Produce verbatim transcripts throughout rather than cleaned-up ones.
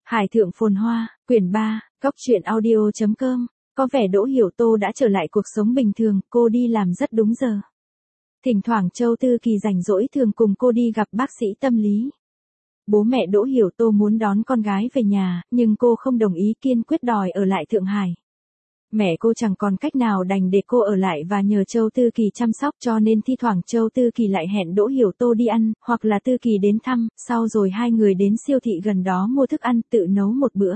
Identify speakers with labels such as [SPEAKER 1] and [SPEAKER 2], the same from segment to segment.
[SPEAKER 1] Hải thượng phồn hoa, quyển ba, cóc truyện audio chấm com. Có vẻ Đỗ Hiểu Tô đã trở lại cuộc sống bình thường, cô đi làm rất đúng giờ. Thỉnh thoảng Châu Tư Kỳ rảnh rỗi thường cùng cô đi gặp bác sĩ tâm lý. Bố mẹ Đỗ Hiểu Tô muốn đón con gái về nhà, nhưng cô không đồng ý, kiên quyết đòi ở lại Thượng Hải. Mẹ cô chẳng còn cách nào đành để cô ở lại và nhờ Châu Tư Kỳ chăm sóc, cho nên thi thoảng Châu Tư Kỳ lại hẹn Đỗ Hiểu Tô đi ăn, hoặc là Tư Kỳ đến thăm, sau rồi hai người đến siêu thị gần đó mua thức ăn, tự nấu một bữa.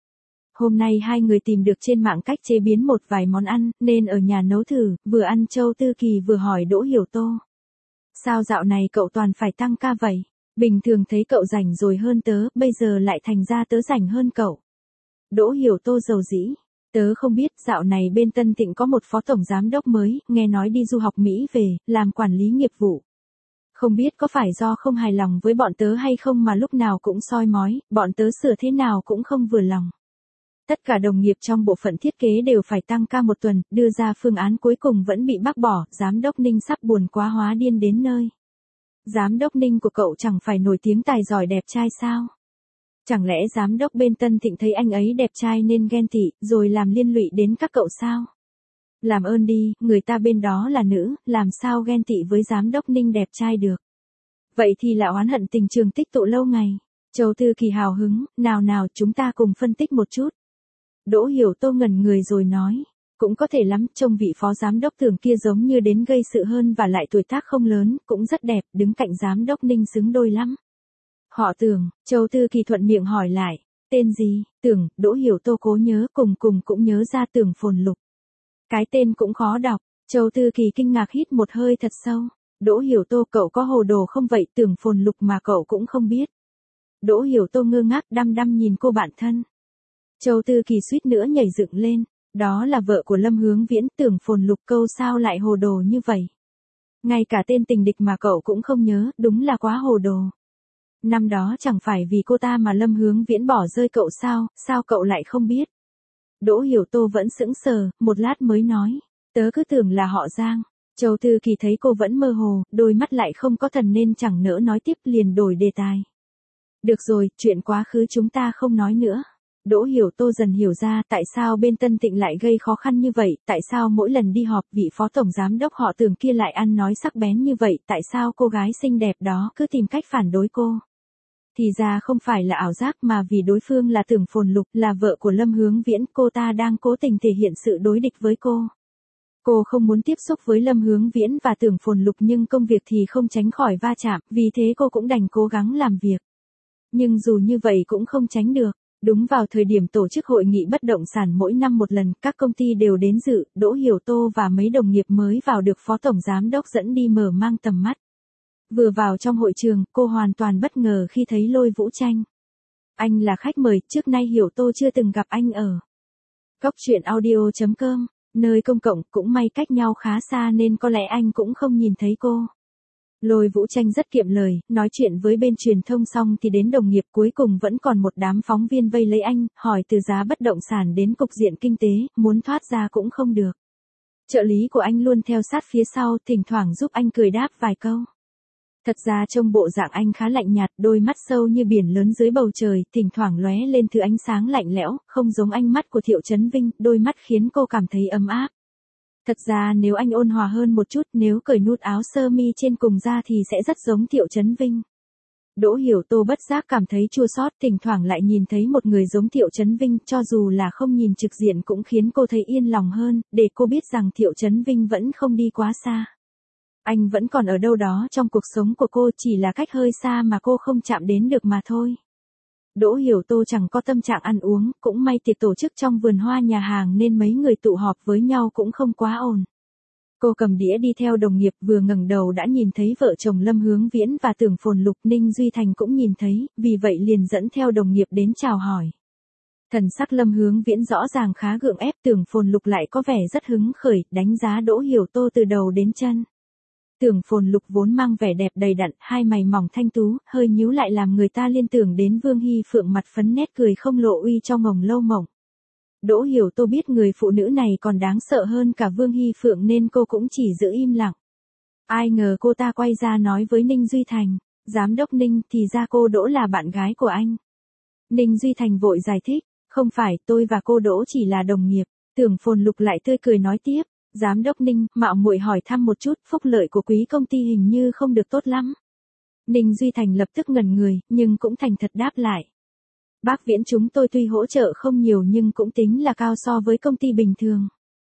[SPEAKER 1] Hôm nay hai người tìm được trên mạng cách chế biến một vài món ăn, nên ở nhà nấu thử, vừa ăn Châu Tư Kỳ vừa hỏi Đỗ Hiểu Tô. Sao dạo này cậu toàn phải tăng ca vậy? Bình thường thấy cậu rảnh rồi hơn tớ, bây giờ lại thành ra tớ rảnh hơn cậu. Đỗ Hiểu Tô rầu rĩ. Tớ không biết, dạo này bên Tân Thịnh có một phó tổng giám đốc mới, nghe nói đi du học Mỹ về, làm quản lý nghiệp vụ. Không biết có phải do không hài lòng với bọn tớ hay không mà lúc nào cũng soi mói, bọn tớ sửa thế nào cũng không vừa lòng. Tất cả đồng nghiệp trong bộ phận thiết kế đều phải tăng ca một tuần, đưa ra phương án cuối cùng vẫn bị bác bỏ, giám đốc Ninh sắp buồn quá hóa điên đến nơi. Giám đốc Ninh của cậu chẳng phải nổi tiếng tài giỏi đẹp trai sao? Chẳng lẽ giám đốc bên Tân Thịnh thấy anh ấy đẹp trai nên ghen tị, rồi làm liên lụy đến các cậu sao? Làm ơn đi, người ta bên đó là nữ, làm sao ghen tị với giám đốc Ninh đẹp trai được? Vậy thì là oán hận tình trường tích tụ lâu ngày. Châu Tư Kỳ hào hứng, nào nào chúng ta cùng phân tích một chút. Đỗ Hiểu Tô ngẩn người rồi nói, cũng có thể lắm, trông vị phó giám đốc Tưởng kia giống như đến gây sự hơn và lại tuổi tác không lớn, cũng rất đẹp, đứng cạnh giám đốc Ninh xứng đôi lắm. Họ Tưởng, Châu Tư Kỳ thuận miệng hỏi lại, tên gì? Tưởng, Đỗ Hiểu Tô cố nhớ, cùng cùng cũng nhớ ra Tưởng Phồn Lục. Cái tên cũng khó đọc, Châu Tư Kỳ kinh ngạc hít một hơi thật sâu. Đỗ Hiểu Tô, cậu có hồ đồ không vậy? Tưởng Phồn Lục mà cậu cũng không biết. Đỗ Hiểu Tô ngơ ngác đăm đăm nhìn cô bạn thân. Châu Tư Kỳ suýt nữa nhảy dựng lên, đó là vợ của Lâm Hướng Viễn, Tưởng Phồn Lục, câu sao lại hồ đồ như vậy? Ngay cả tên tình địch mà cậu cũng không nhớ, đúng là quá hồ đồ. Năm đó chẳng phải vì cô ta mà Lâm Hướng Viễn bỏ rơi cậu sao, sao cậu lại không biết? Đỗ Hiểu Tô vẫn sững sờ, một lát mới nói, tớ cứ tưởng là họ Giang. Châu Tư Kỳ thấy cô vẫn mơ hồ, đôi mắt lại không có thần nên chẳng nỡ nói tiếp, liền đổi đề tài. Được rồi, chuyện quá khứ chúng ta không nói nữa. Đỗ Hiểu Tô dần hiểu ra tại sao bên Tân Thịnh lại gây khó khăn như vậy, tại sao mỗi lần đi họp vị phó tổng giám đốc họ Tưởng kia lại ăn nói sắc bén như vậy, tại sao cô gái xinh đẹp đó cứ tìm cách phản đối cô. Thì ra không phải là ảo giác mà vì đối phương là Tưởng Phồn Lục, là vợ của Lâm Hướng Viễn, cô ta đang cố tình thể hiện sự đối địch với cô. Cô không muốn tiếp xúc với Lâm Hướng Viễn và Tưởng Phồn Lục nhưng công việc thì không tránh khỏi va chạm, vì thế cô cũng đành cố gắng làm việc. Nhưng dù như vậy cũng không tránh được. Đúng vào thời điểm tổ chức hội nghị bất động sản mỗi năm một lần, các công ty đều đến dự, Đỗ Hiểu Tô và mấy đồng nghiệp mới vào được phó tổng giám đốc dẫn đi mở mang tầm mắt. Vừa vào trong hội trường, cô hoàn toàn bất ngờ khi thấy Lôi Vũ Tranh. Anh là khách mời, trước nay Hiểu Tô chưa từng gặp anh ở cóc truyện audio chấm com, nơi công cộng, cũng may cách nhau khá xa nên có lẽ anh cũng không nhìn thấy cô. Lôi Vũ Tranh rất kiệm lời, nói chuyện với bên truyền thông xong thì đến đồng nghiệp, cuối cùng vẫn còn một đám phóng viên vây lấy anh, hỏi từ giá bất động sản đến cục diện kinh tế, muốn thoát ra cũng không được. Trợ lý của anh luôn theo sát phía sau, thỉnh thoảng giúp anh cười đáp vài câu. Thật ra trông bộ dạng anh khá lạnh nhạt, đôi mắt sâu như biển lớn dưới bầu trời, thỉnh thoảng lóe lên thứ ánh sáng lạnh lẽo, không giống ánh mắt của Thiệu Chấn Vinh, đôi mắt khiến cô cảm thấy ấm áp. Thật ra nếu anh ôn hòa hơn một chút, nếu cởi nút áo sơ mi trên cùng ra thì sẽ rất giống Thiệu Chấn Vinh. Đỗ Hiểu Tô bất giác cảm thấy chua xót, thỉnh thoảng lại nhìn thấy một người giống Thiệu Chấn Vinh, cho dù là không nhìn trực diện cũng khiến cô thấy yên lòng hơn, để cô biết rằng Thiệu Chấn Vinh vẫn không đi quá xa. Anh vẫn còn ở đâu đó trong cuộc sống của cô, chỉ là cách hơi xa mà cô không chạm đến được mà thôi. Đỗ Hiểu Tô chẳng có tâm trạng ăn uống, cũng may tiệc tổ chức trong vườn hoa nhà hàng nên mấy người tụ họp với nhau cũng không quá ồn. Cô cầm đĩa đi theo đồng nghiệp, vừa ngẩng đầu đã nhìn thấy vợ chồng Lâm Hướng Viễn và Tưởng Phồn Lục, Ninh Duy Thành cũng nhìn thấy, vì vậy liền dẫn theo đồng nghiệp đến chào hỏi. Thần sắc Lâm Hướng Viễn rõ ràng khá gượng ép, Tưởng Phồn Lục lại có vẻ rất hứng khởi, đánh giá Đỗ Hiểu Tô từ đầu đến chân. Tưởng Phồn Lục vốn mang vẻ đẹp đầy đặn, hai mày mỏng thanh tú, hơi nhíu lại làm người ta liên tưởng đến Vương Hy Phượng, mặt phấn nét cười không lộ uy cho ngồng lâu mộng. Đỗ Hiểu Tô biết người phụ nữ này còn đáng sợ hơn cả Vương Hy Phượng nên cô cũng chỉ giữ im lặng. Ai ngờ cô ta quay ra nói với Ninh Duy Thành, giám đốc Ninh, thì ra cô Đỗ là bạn gái của anh. Ninh Duy Thành vội giải thích, không phải, tôi và cô Đỗ chỉ là đồng nghiệp. Tưởng Phồn Lục lại tươi cười nói tiếp, giám đốc Ninh, mạo muội hỏi thăm một chút, phúc lợi của quý công ty hình như không được tốt lắm. Ninh Duy Thành lập tức ngẩn người, nhưng cũng thành thật đáp lại. Bác Viễn chúng tôi tuy hỗ trợ không nhiều nhưng cũng tính là cao so với công ty bình thường.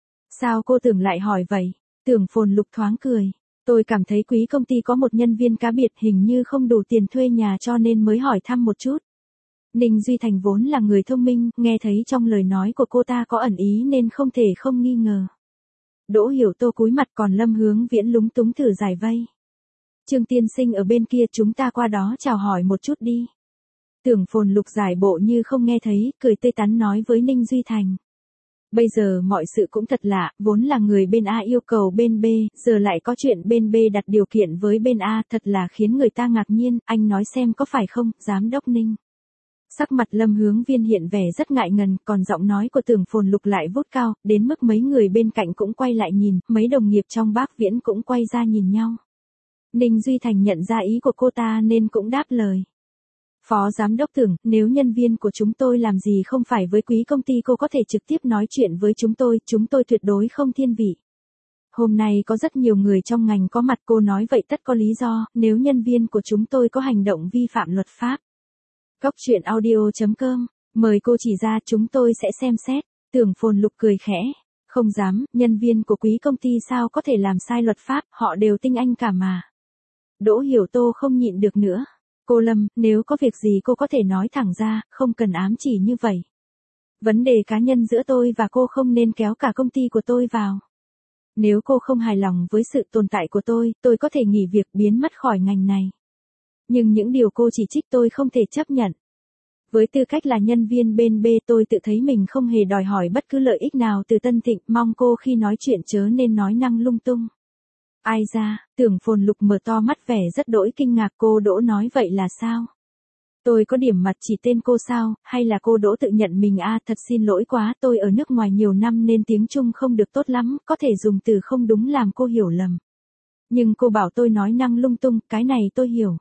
[SPEAKER 1] Sao cô Tưởng lại hỏi vậy? Tưởng Phồn Lục thoáng cười. Tôi cảm thấy quý công ty có một nhân viên cá biệt hình như không đủ tiền thuê nhà cho nên mới hỏi thăm một chút. Ninh Duy Thành vốn là người thông minh, nghe thấy trong lời nói của cô ta có ẩn ý nên không thể không nghi ngờ. Đỗ Hiểu Tô cúi mặt còn Lâm Hướng Viễn lúng túng thử giải vây. Trương tiên sinh ở bên kia, chúng ta qua đó chào hỏi một chút đi. Tưởng Phồn Lục giải bộ như không nghe thấy, cười tươi tắn nói với Ninh Duy Thành. Bây giờ mọi sự cũng thật lạ, vốn là người bên A yêu cầu bên B, giờ lại có chuyện bên B đặt điều kiện với bên A, thật là khiến người ta ngạc nhiên, anh nói xem có phải không, giám đốc Ninh. Sắc mặt Lâm Hướng Viên hiện vẻ rất ngại ngần, còn giọng nói của Tưởng Phồn Lục lại vút cao, đến mức mấy người bên cạnh cũng quay lại nhìn, mấy đồng nghiệp trong Bác Viễn cũng quay ra nhìn nhau. Ninh Duy Thành nhận ra ý của cô ta nên cũng đáp lời. Phó giám đốc Tưởng, nếu nhân viên của chúng tôi làm gì không phải với quý công ty cô có thể trực tiếp nói chuyện với chúng tôi, chúng tôi tuyệt đối không thiên vị. Hôm nay có rất nhiều người trong ngành có mặt, cô nói vậy tất có lý do, nếu nhân viên của chúng tôi có hành động vi phạm luật pháp. Cốc truyện audio chấm com, mời cô chỉ ra chúng tôi sẽ xem xét. Tưởng Phồn Lục cười khẽ, không dám, nhân viên của quý công ty sao có thể làm sai luật pháp, họ đều tinh anh cả mà. Đỗ Hiểu Tô không nhịn được nữa. Cô Lâm, nếu có việc gì cô có thể nói thẳng ra, không cần ám chỉ như vậy. Vấn đề cá nhân giữa tôi và cô không nên kéo cả công ty của tôi vào. Nếu cô không hài lòng với sự tồn tại của tôi, tôi có thể nghỉ việc biến mất khỏi ngành này. Nhưng những điều cô chỉ trích tôi không thể chấp nhận. Với tư cách là nhân viên bên B, tôi tự thấy mình không hề đòi hỏi bất cứ lợi ích nào từ Tân Thịnh, mong cô khi nói chuyện chớ nên nói năng lung tung. Ai ra, Tưởng Phồn Lục mở to mắt vẻ rất đỗi kinh ngạc, cô Đỗ nói vậy là sao? Tôi có điểm mặt chỉ tên cô sao, hay là cô Đỗ tự nhận mình à, thật xin lỗi quá, tôi ở nước ngoài nhiều năm nên tiếng Trung không được tốt lắm, có thể dùng từ không đúng làm cô hiểu lầm. Nhưng cô bảo tôi nói năng lung tung, cái này tôi hiểu.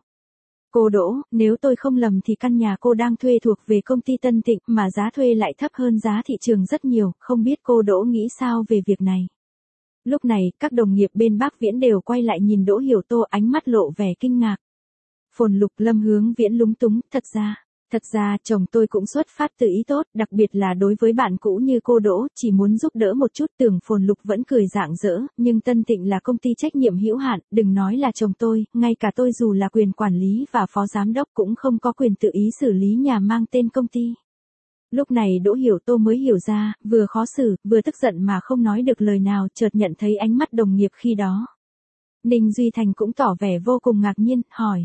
[SPEAKER 1] Cô Đỗ, nếu tôi không lầm thì căn nhà cô đang thuê thuộc về công ty Tân Thịnh mà giá thuê lại thấp hơn giá thị trường rất nhiều, không biết cô Đỗ nghĩ sao về việc này. Lúc này, các đồng nghiệp bên Bác Viễn đều quay lại nhìn Đỗ Hiểu Tô, ánh mắt lộ vẻ kinh ngạc. Phồn Lục, Lâm Hướng Viễn lúng túng, thật ra, thật ra chồng tôi cũng xuất phát từ ý tốt, đặc biệt là đối với bạn cũ như cô Đỗ, chỉ muốn giúp đỡ một chút. Tưởng Phồn Lục vẫn cười rạng rỡ, nhưng Tân Thịnh là công ty trách nhiệm hữu hạn, đừng nói là chồng tôi, ngay cả tôi dù là quyền quản lý và phó giám đốc cũng không có quyền tự ý xử lý nhà mang tên công ty. Lúc này Đỗ Hiểu Tô mới hiểu ra, vừa khó xử, vừa tức giận mà không nói được lời nào, chợt nhận thấy ánh mắt đồng nghiệp khi đó. Ninh Duy Thành cũng tỏ vẻ vô cùng ngạc nhiên, hỏi.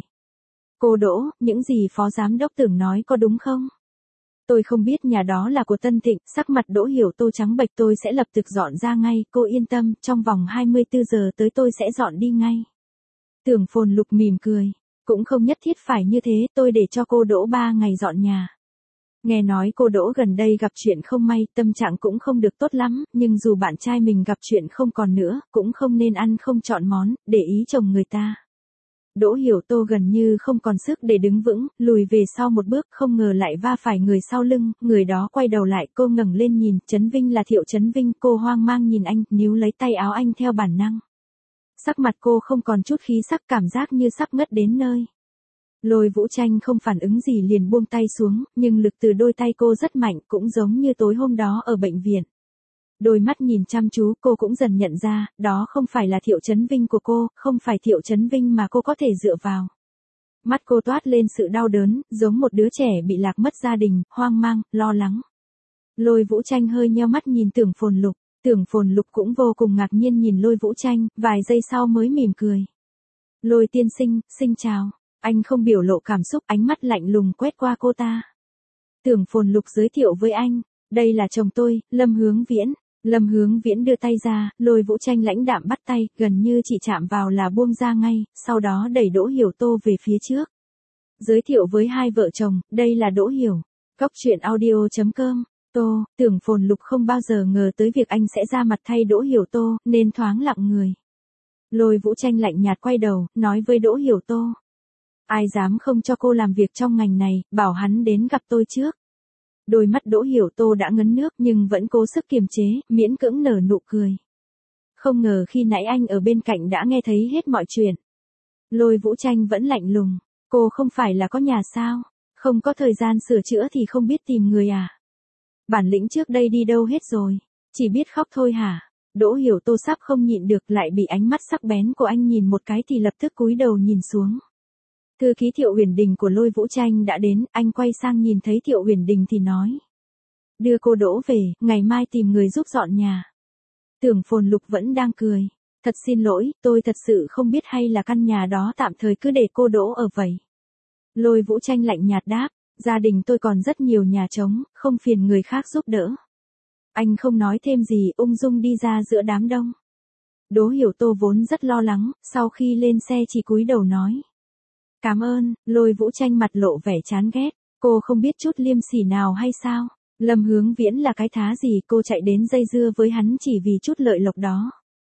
[SPEAKER 1] Cô Đỗ, những gì phó giám đốc Tưởng nói có đúng không? Tôi không biết nhà đó là của Tân Thịnh, sắc mặt Đỗ Hiểu Tô trắng bệch, tôi sẽ lập tức dọn ra ngay, cô yên tâm, trong vòng hai mươi tư giờ tới tôi sẽ dọn đi ngay. Tưởng Phồn Lục mỉm cười, cũng không nhất thiết phải như thế, tôi để cho cô Đỗ ba ngày dọn nhà. Nghe nói cô Đỗ gần đây gặp chuyện không may, tâm trạng cũng không được tốt lắm, nhưng dù bạn trai mình gặp chuyện không còn nữa, cũng không nên ăn không chọn món, để ý chồng người ta. Đỗ Hiểu Tô gần như không còn sức để đứng vững, lùi về sau một bước, không ngờ lại va phải người sau lưng, người đó quay đầu lại, cô ngẩng lên nhìn, Trấn Vinh là Thiệu Trấn Vinh, cô hoang mang nhìn anh, níu lấy tay áo anh theo bản năng. Sắc mặt cô không còn chút khí sắc, cảm giác như sắp ngất đến nơi. Lôi Vũ Tranh không phản ứng gì liền buông tay xuống, nhưng lực từ đôi tay cô rất mạnh, cũng giống như tối hôm đó ở bệnh viện. Đôi mắt nhìn chăm chú, cô cũng dần nhận ra, đó không phải là Thiệu Trấn Vinh của cô, không phải Thiệu Trấn Vinh mà cô có thể dựa vào. Mắt cô toát lên sự đau đớn, giống một đứa trẻ bị lạc mất gia đình, hoang mang, lo lắng. Lôi Vũ Tranh hơi nheo mắt nhìn Tưởng Phồn Lục, Tưởng Phồn Lục cũng vô cùng ngạc nhiên nhìn Lôi Vũ Tranh, vài giây sau mới mỉm cười. Lôi tiên sinh, xin chào. Anh không biểu lộ cảm xúc, ánh mắt lạnh lùng quét qua cô ta. Tưởng Phồn Lục giới thiệu với anh, đây là chồng tôi, Lâm Hướng Viễn. Lâm Hướng Viễn đưa tay ra, Lôi Vũ Tranh lãnh đạm bắt tay, gần như chỉ chạm vào là buông ra ngay, sau đó đẩy Đỗ Hiểu Tô về phía trước. Giới thiệu với hai vợ chồng, đây là Đỗ Hiểu. Cốc truyện audio chấm com. Tô, Tưởng Phồn Lục không bao giờ ngờ tới việc anh sẽ ra mặt thay Đỗ Hiểu Tô, nên thoáng lặng người. Lôi Vũ Tranh lạnh nhạt quay đầu, nói với Đỗ Hiểu Tô. Ai dám không cho cô làm việc trong ngành này, bảo hắn đến gặp tôi trước. Đôi mắt Đỗ Hiểu Tô đã ngấn nước nhưng vẫn cố sức kiềm chế, miễn cưỡng nở nụ cười. Không ngờ khi nãy anh ở bên cạnh đã nghe thấy hết mọi chuyện. Lôi Vũ Tranh vẫn lạnh lùng. Cô không phải là có nhà sao? Không có thời gian sửa chữa thì không biết tìm người à? Bản lĩnh trước đây đi đâu hết rồi? Chỉ biết khóc thôi hả? Đỗ Hiểu Tô sắp không nhịn được, lại bị ánh mắt sắc bén của anh nhìn một cái thì lập tức cúi đầu nhìn xuống. Thư ký Thiệu Uyển Đình của Lôi Vũ Tranh đã đến, anh quay sang nhìn thấy Thiệu Uyển Đình thì nói. Đưa cô Đỗ về, ngày mai tìm người giúp dọn nhà. Tưởng Phồn Lục vẫn đang cười. Thật xin lỗi, tôi thật sự không biết, hay là căn nhà đó tạm thời cứ để cô Đỗ ở vậy. Lôi Vũ Tranh lạnh nhạt đáp, gia đình tôi còn rất nhiều nhà trống, không phiền người khác giúp đỡ. Anh không nói thêm gì, ung dung đi ra giữa đám đông. Đỗ Hiểu Tô vốn rất lo lắng, sau khi lên xe chỉ cúi đầu nói. Cảm ơn. Lôi Vũ Tranh mặt lộ vẻ chán ghét, cô không biết chút liêm sỉ nào hay sao? Lâm Hướng Viễn là cái thá gì cô chạy đến dây dưa với hắn chỉ vì chút lợi lộc đó.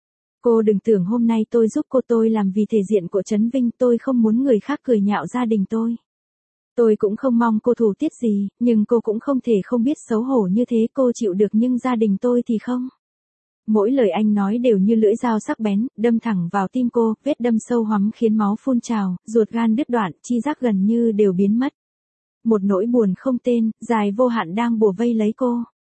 [SPEAKER 1] Cô đừng tưởng hôm nay tôi giúp cô tôi làm vì thể diện của Trấn Vinh, tôi không muốn người khác cười nhạo gia đình tôi. Tôi cũng không mong cô thủ tiết gì, nhưng cô cũng không thể không biết xấu hổ như thế, cô chịu được nhưng gia đình tôi thì không. Mỗi lời anh nói đều như lưỡi dao sắc bén, đâm thẳng vào tim cô, vết đâm sâu hoắm khiến máu phun trào, ruột gan đứt đoạn, chi giác gần như đều biến mất. Một nỗi buồn không tên, dài vô hạn đang bủa vây lấy cô.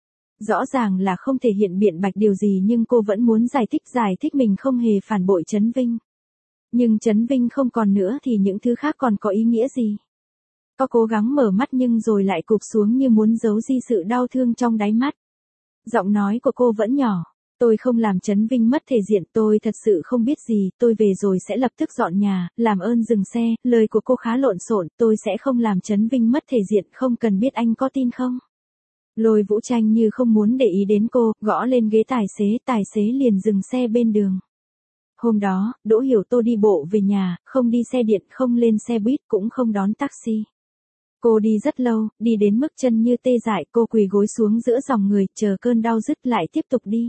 [SPEAKER 1] Rõ ràng là không thể hiện biện bạch điều gì nhưng cô vẫn muốn giải thích giải thích mình không hề phản bội Trấn Vinh. Nhưng Trấn Vinh không còn nữa thì những thứ khác còn có ý nghĩa gì? Có cố gắng mở mắt nhưng rồi lại cụp xuống như muốn giấu di sự đau thương trong đáy mắt. Giọng nói của cô vẫn nhỏ. Tôi không làm Trấn Vinh mất thể diện, tôi thật sự không biết gì, tôi về rồi sẽ lập tức dọn nhà, làm ơn dừng xe, lời của cô khá lộn xộn, tôi sẽ không làm Trấn Vinh mất thể diện, không cần biết anh có tin không? Lôi Vũ Tranh như không muốn để ý đến cô, gõ lên ghế tài xế, tài xế liền dừng xe bên đường. Hôm đó, Đỗ Hiểu Tô đi bộ về nhà, không đi xe điện, không lên xe buýt, cũng không đón taxi. Cô đi rất lâu, đi đến mức chân như tê dại, cô quỳ gối xuống giữa dòng người, chờ cơn đau dứt lại tiếp tục đi.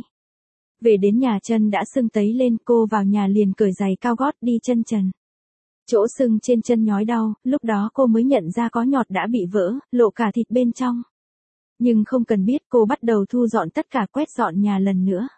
[SPEAKER 1] Về đến nhà chân đã sưng tấy lên, cô vào nhà liền cởi giày cao gót đi chân trần. Chỗ sưng trên chân nhói đau, lúc đó cô mới nhận ra có nhọt đã bị vỡ, lộ cả thịt bên trong. Nhưng không cần biết, cô bắt đầu thu dọn tất cả, quét dọn nhà lần nữa.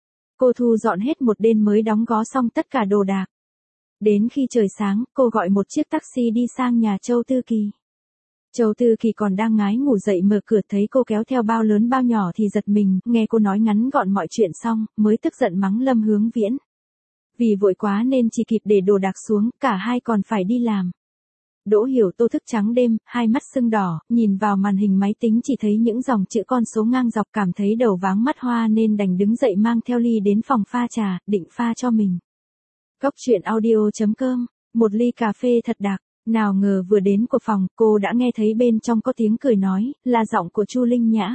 [SPEAKER 1] Cô thu dọn hết một đêm mới đóng gói xong tất cả đồ đạc. Đến khi trời sáng, cô gọi một chiếc taxi đi sang nhà Châu Tư Kỳ. Châu Tư Kỳ còn đang ngái ngủ dậy mở cửa thấy cô kéo theo bao lớn bao nhỏ thì giật mình, nghe cô nói ngắn gọn mọi chuyện xong, mới tức giận mắng Lâm Hướng Viễn. Vì vội quá nên chỉ kịp để đồ đạc xuống, cả hai còn phải đi làm. Đỗ Hiểu Tô thức trắng đêm, hai mắt sưng đỏ, nhìn vào màn hình máy tính chỉ thấy những dòng chữ con số ngang dọc, cảm thấy đầu váng mắt hoa nên đành đứng dậy mang theo ly đến phòng pha trà, định pha cho mình. Góc truyện audio chấm com, một ly cà phê thật đặc. Nào ngờ vừa đến của phòng, cô đã nghe thấy bên trong có tiếng cười nói, là giọng của Chu Linh Nhã.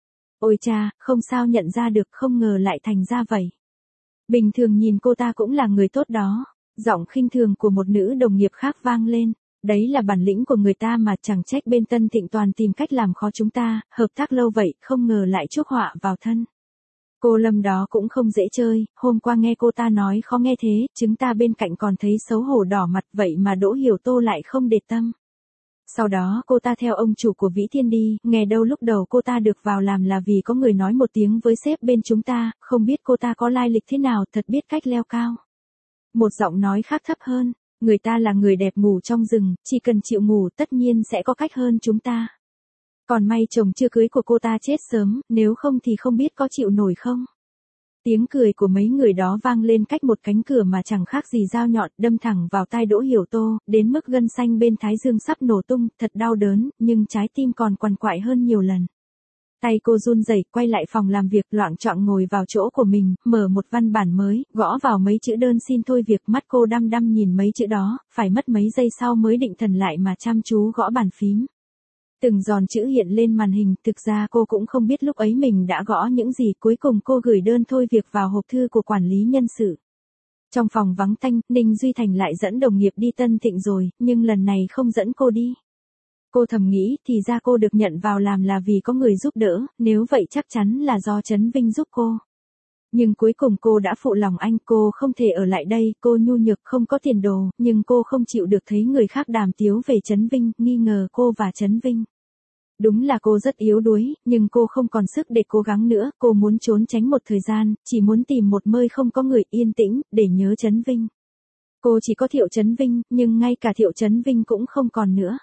[SPEAKER 1] Ôi cha, không sao nhận ra được, không ngờ lại thành ra vậy. Bình thường nhìn cô ta cũng là người tốt đó. Giọng khinh thường của một nữ đồng nghiệp khác vang lên. Đấy là bản lĩnh của người ta mà, chẳng trách bên Tân Thịnh toàn tìm cách làm khó chúng ta, hợp tác lâu vậy, không ngờ lại chuốc họa vào thân. Cô Lâm đó cũng không dễ chơi, hôm qua nghe cô ta nói khó nghe thế, chúng ta bên cạnh còn thấy xấu hổ đỏ mặt, vậy mà Đỗ Hiểu Tô lại không để tâm. Sau đó cô ta theo ông chủ của Vĩ Thiên đi, nghe đâu lúc đầu cô ta được vào làm là vì có người nói một tiếng với sếp bên chúng ta, không biết cô ta có lai lịch thế nào, thật biết cách leo cao. Một giọng nói khác thấp hơn, người ta là người đẹp ngủ trong rừng, chỉ cần chịu ngủ tất nhiên sẽ có cách hơn chúng ta. Còn may chồng chưa cưới của cô ta chết sớm, nếu không thì không biết có chịu nổi không. Tiếng cười của mấy người đó vang lên cách một cánh cửa mà chẳng khác gì dao nhọn, đâm thẳng vào tai Đỗ Hiểu Tô, đến mức gân xanh bên thái dương sắp nổ tung, thật đau đớn, nhưng trái tim còn quằn quại hơn nhiều lần. Tay cô run rẩy, quay lại phòng làm việc, loạng choạng ngồi vào chỗ của mình, mở một văn bản mới, gõ vào mấy chữ đơn xin thôi việc, mắt cô đăm đăm nhìn mấy chữ đó, phải mất mấy giây sau mới định thần lại mà chăm chú gõ bàn phím. Từng giòn chữ hiện lên màn hình, thực ra cô cũng không biết lúc ấy mình đã gõ những gì, cuối cùng cô gửi đơn thôi việc vào hộp thư của quản lý nhân sự. Trong phòng vắng tanh, Ninh Duy Thành lại dẫn đồng nghiệp đi Tân Thịnh rồi, nhưng lần này không dẫn cô đi. Cô thầm nghĩ, thì ra cô được nhận vào làm là vì có người giúp đỡ, nếu vậy chắc chắn là do Trấn Vinh giúp cô. Nhưng cuối cùng cô đã phụ lòng anh, cô không thể ở lại đây, cô nhu nhược không có tiền đồ, nhưng cô không chịu được thấy người khác đàm tiếu về Trấn Vinh, nghi ngờ cô và Trấn Vinh. Đúng là cô rất yếu đuối, nhưng cô không còn sức để cố gắng nữa, cô muốn trốn tránh một thời gian, chỉ muốn tìm một nơi không có người yên tĩnh, để nhớ Trấn Vinh. Cô chỉ có Thiệu Trấn Vinh, nhưng ngay cả Thiệu Trấn Vinh cũng không còn nữa.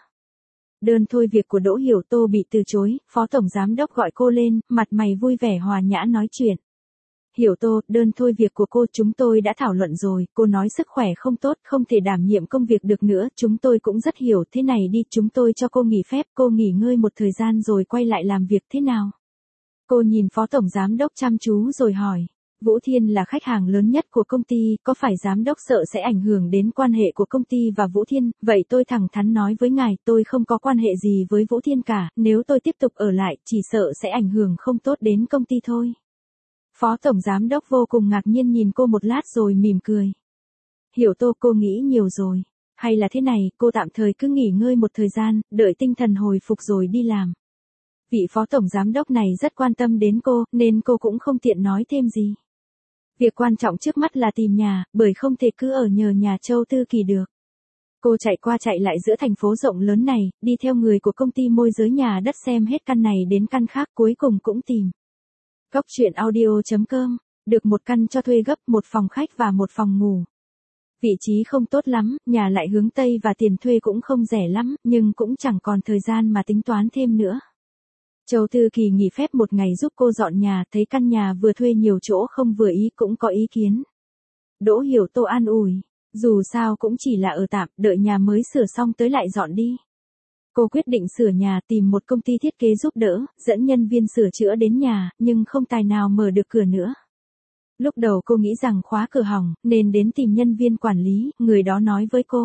[SPEAKER 1] Đơn thôi việc của Đỗ Hiểu Tô bị từ chối, Phó Tổng Giám Đốc gọi cô lên, mặt mày vui vẻ hòa nhã nói chuyện. Hiểu Tô, đơn thôi việc của cô chúng tôi đã thảo luận rồi, cô nói sức khỏe không tốt, không thể đảm nhiệm công việc được nữa, chúng tôi cũng rất hiểu, thế này đi, chúng tôi cho cô nghỉ phép, cô nghỉ ngơi một thời gian rồi quay lại làm việc thế nào? Cô nhìn Phó Tổng Giám Đốc chăm chú rồi hỏi. Vũ Thiên là khách hàng lớn nhất của công ty, có phải Giám Đốc sợ sẽ ảnh hưởng đến quan hệ của công ty và Vũ Thiên, vậy tôi thẳng thắn nói với ngài, tôi không có quan hệ gì với Vũ Thiên cả, nếu tôi tiếp tục ở lại, chỉ sợ sẽ ảnh hưởng không tốt đến công ty thôi. Phó Tổng Giám Đốc vô cùng ngạc nhiên nhìn cô một lát rồi mỉm cười. Hiểu Tô, cô nghĩ nhiều rồi. Hay là thế này, cô tạm thời cứ nghỉ ngơi một thời gian, đợi tinh thần hồi phục rồi đi làm. Vị Phó Tổng Giám Đốc này rất quan tâm đến cô, nên cô cũng không tiện nói thêm gì. Việc quan trọng trước mắt là tìm nhà, bởi không thể cứ ở nhờ nhà Châu Tư Kỳ được. Cô chạy qua chạy lại giữa thành phố rộng lớn này, đi theo người của công ty môi giới nhà đất xem hết căn này đến căn khác, cuối cùng cũng tìm. Góc truyện audio chấm com, được một căn cho thuê gấp, một phòng khách và một phòng ngủ. Vị trí không tốt lắm, nhà lại hướng Tây và tiền thuê cũng không rẻ lắm, nhưng cũng chẳng còn thời gian mà tính toán thêm nữa. Châu Tư Kỳ nghỉ phép một ngày giúp cô dọn nhà, thấy căn nhà vừa thuê nhiều chỗ không vừa ý cũng có ý kiến. Đỗ Hiểu Tô an ủi, dù sao cũng chỉ là ở tạm, đợi nhà mới sửa xong tới lại dọn đi. Cô quyết định sửa nhà, tìm một công ty thiết kế giúp đỡ, dẫn nhân viên sửa chữa đến nhà, nhưng không tài nào mở được cửa nữa. Lúc đầu cô nghĩ rằng khóa cửa hỏng, nên đến tìm nhân viên quản lý, người đó nói với cô.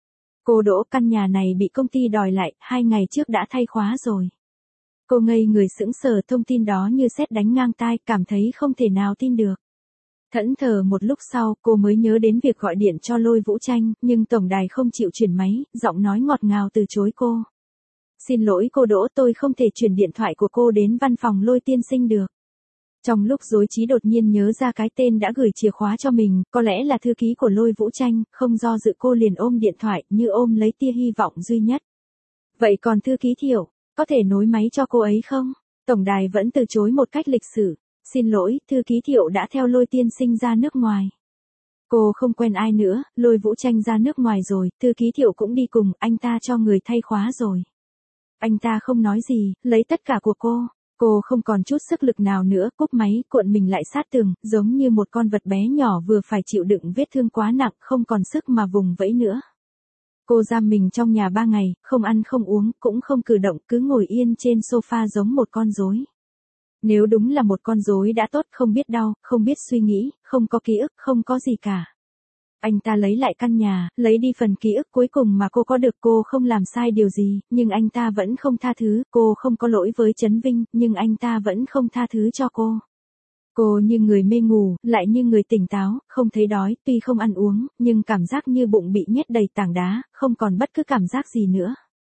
[SPEAKER 1] Cô Đỗ, căn nhà này bị công ty đòi lại, hai ngày trước đã thay khóa rồi. Cô ngây người sững sờ, thông tin đó như sét đánh ngang tai, cảm thấy không thể nào tin được. Thẫn thờ một lúc sau, cô mới nhớ đến việc gọi điện cho Lôi Vũ Tranh, nhưng tổng đài không chịu chuyển máy, giọng nói ngọt ngào từ chối cô. Xin lỗi cô Đỗ, tôi không thể chuyển điện thoại của cô đến văn phòng Lôi tiên sinh được. Trong lúc rối trí đột nhiên nhớ ra cái tên đã gửi chìa khóa cho mình, có lẽ là thư ký của Lôi Vũ Tranh, không do dự cô liền ôm điện thoại, như ôm lấy tia hy vọng duy nhất. Vậy còn thư ký Thiệu, có thể nối máy cho cô ấy không? Tổng đài vẫn từ chối một cách lịch sự. Xin lỗi, thư ký Thiệu đã theo Lôi tiên sinh ra nước ngoài. Cô không quen ai nữa, Lôi Vũ Tranh ra nước ngoài rồi, thư ký Thiệu cũng đi cùng, anh ta cho người thay khóa rồi. Anh ta không nói gì, lấy tất cả của cô. Cô không còn chút sức lực nào nữa, cúp máy, cuộn mình lại sát tường, giống như một con vật bé nhỏ vừa phải chịu đựng vết thương quá nặng, không còn sức mà vùng vẫy nữa. Cô giam mình trong nhà ba ngày, không ăn không uống, cũng không cử động, cứ ngồi yên trên sofa giống một con rối. Nếu đúng là một con rối đã tốt, không biết đau, không biết suy nghĩ, không có ký ức, không có gì cả. Anh ta lấy lại căn nhà, lấy đi phần ký ức cuối cùng mà cô có được. Cô không làm sai điều gì, nhưng anh ta vẫn không tha thứ. Cô không có lỗi với Trấn Vinh, nhưng anh ta vẫn không tha thứ cho cô. Cô như người mê ngủ, lại như người tỉnh táo, không thấy đói, tuy không ăn uống, nhưng cảm giác như bụng bị nhét đầy tảng đá, không còn bất cứ cảm giác gì nữa.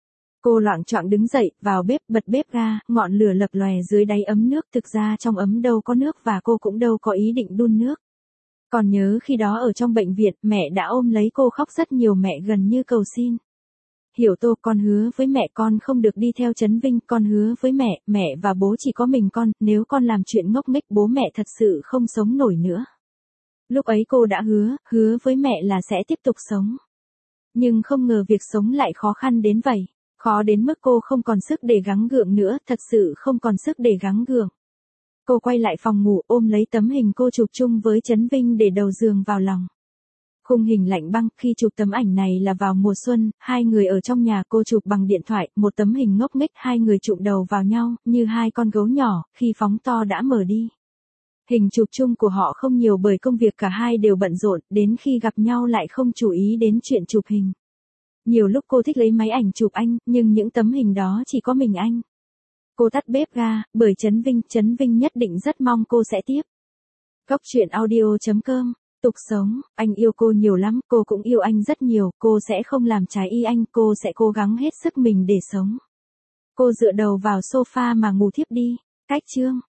[SPEAKER 1] Cô loạng choạng đứng dậy, vào bếp, bật bếp ga, ngọn lửa lập lòe dưới đáy ấm nước, thực ra trong ấm đâu có nước và cô cũng đâu có ý định đun nước. Còn nhớ khi đó ở trong bệnh viện, mẹ đã ôm lấy cô khóc rất nhiều, mẹ gần như cầu xin. Hiểu Tô, con hứa với mẹ con không được đi theo Trấn Vinh, con hứa với mẹ, mẹ và bố chỉ có mình con, nếu con làm chuyện ngốc nghếch bố mẹ thật sự không sống nổi nữa. Lúc ấy cô đã hứa, hứa với mẹ là sẽ tiếp tục sống. Nhưng không ngờ việc sống lại khó khăn đến vậy, khó đến mức cô không còn sức để gắng gượng nữa, thật sự không còn sức để gắng gượng. Cô quay lại phòng ngủ, ôm lấy tấm hình cô chụp chung với Trấn Vinh để đầu giường vào lòng. Khung hình lạnh băng, khi chụp tấm ảnh này là vào mùa xuân, hai người ở trong nhà, cô chụp bằng điện thoại, một tấm hình ngốc nghếch, hai người chụm đầu vào nhau, như hai con gấu nhỏ, khi phóng to đã mở đi. Hình chụp chung của họ không nhiều bởi công việc cả hai đều bận rộn, đến khi gặp nhau lại không chú ý đến chuyện chụp hình. Nhiều lúc cô thích lấy máy ảnh chụp anh, nhưng những tấm hình đó chỉ có mình anh. Cô tắt bếp ga, bởi Trấn Vinh, Trấn Vinh nhất định rất mong cô sẽ tiếp. Góc truyện audio chấm com, tục sống, anh yêu cô nhiều lắm, cô cũng yêu anh rất nhiều, cô sẽ không làm trái ý anh, cô sẽ cố gắng hết sức mình để sống. Cô dựa đầu vào sofa mà ngủ thiếp đi. Cách chương